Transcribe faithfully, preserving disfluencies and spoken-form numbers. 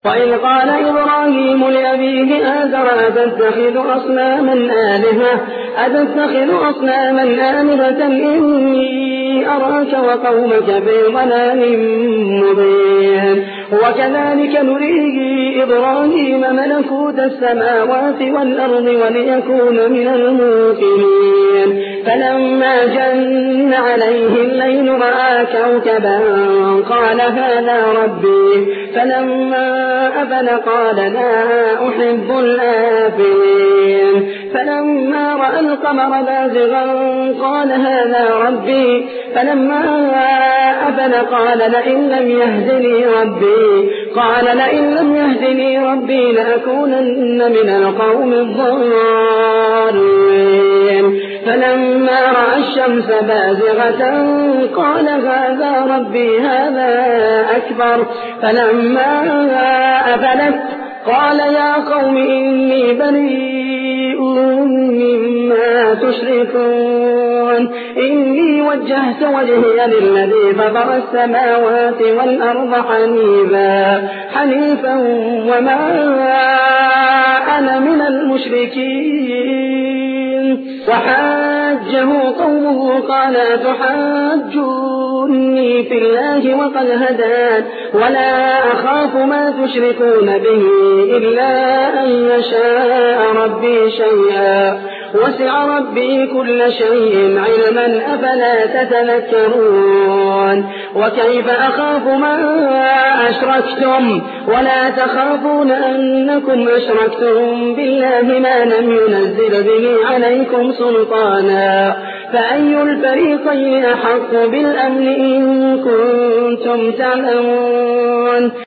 وإذ قال إبراهيم لأبيه آزر أتتخذ أصناما آلهة أتتخذ أصناما آلهة إني أراك وقومك في ضلال مبين وكذلك نري إبراهيم ملكوت السماوات والأرض وليكون من الموقنين فلما جن عليه الليل رأى كوكبا قال هذا ربي فلما أفل قال لا أحب الآفلين فلما رأى القمر بازغا قال هذا ربي فلما أفل قال لئن لم يهدني ربي قال لئن لم يهدني ربي لأكونن من القوم الضالين فلما رأى الشمس بازغة قال هذا ربي هذا أكبر فلما أفلت قال يا قوم إني بريء مما تشركون إني وجهت وجهي للذي فطر السماوات والأرض حنيفا حنيفا وما أنا من المشركين وحاجه قومه قال تحاجوني في الله وقد هدان ولا أخاف ما تشركون به إلا أن يشاء ربي شيئا وسع ربي كل شيء علما أفلا تتذكرون وكيف أخاف ما أشركتم ولا تخافون أنكم أشركتم بالله ما لم ينزل به عليكم سلطانا فأي الفريقين أحق بالأمن إن كنتم تعلمون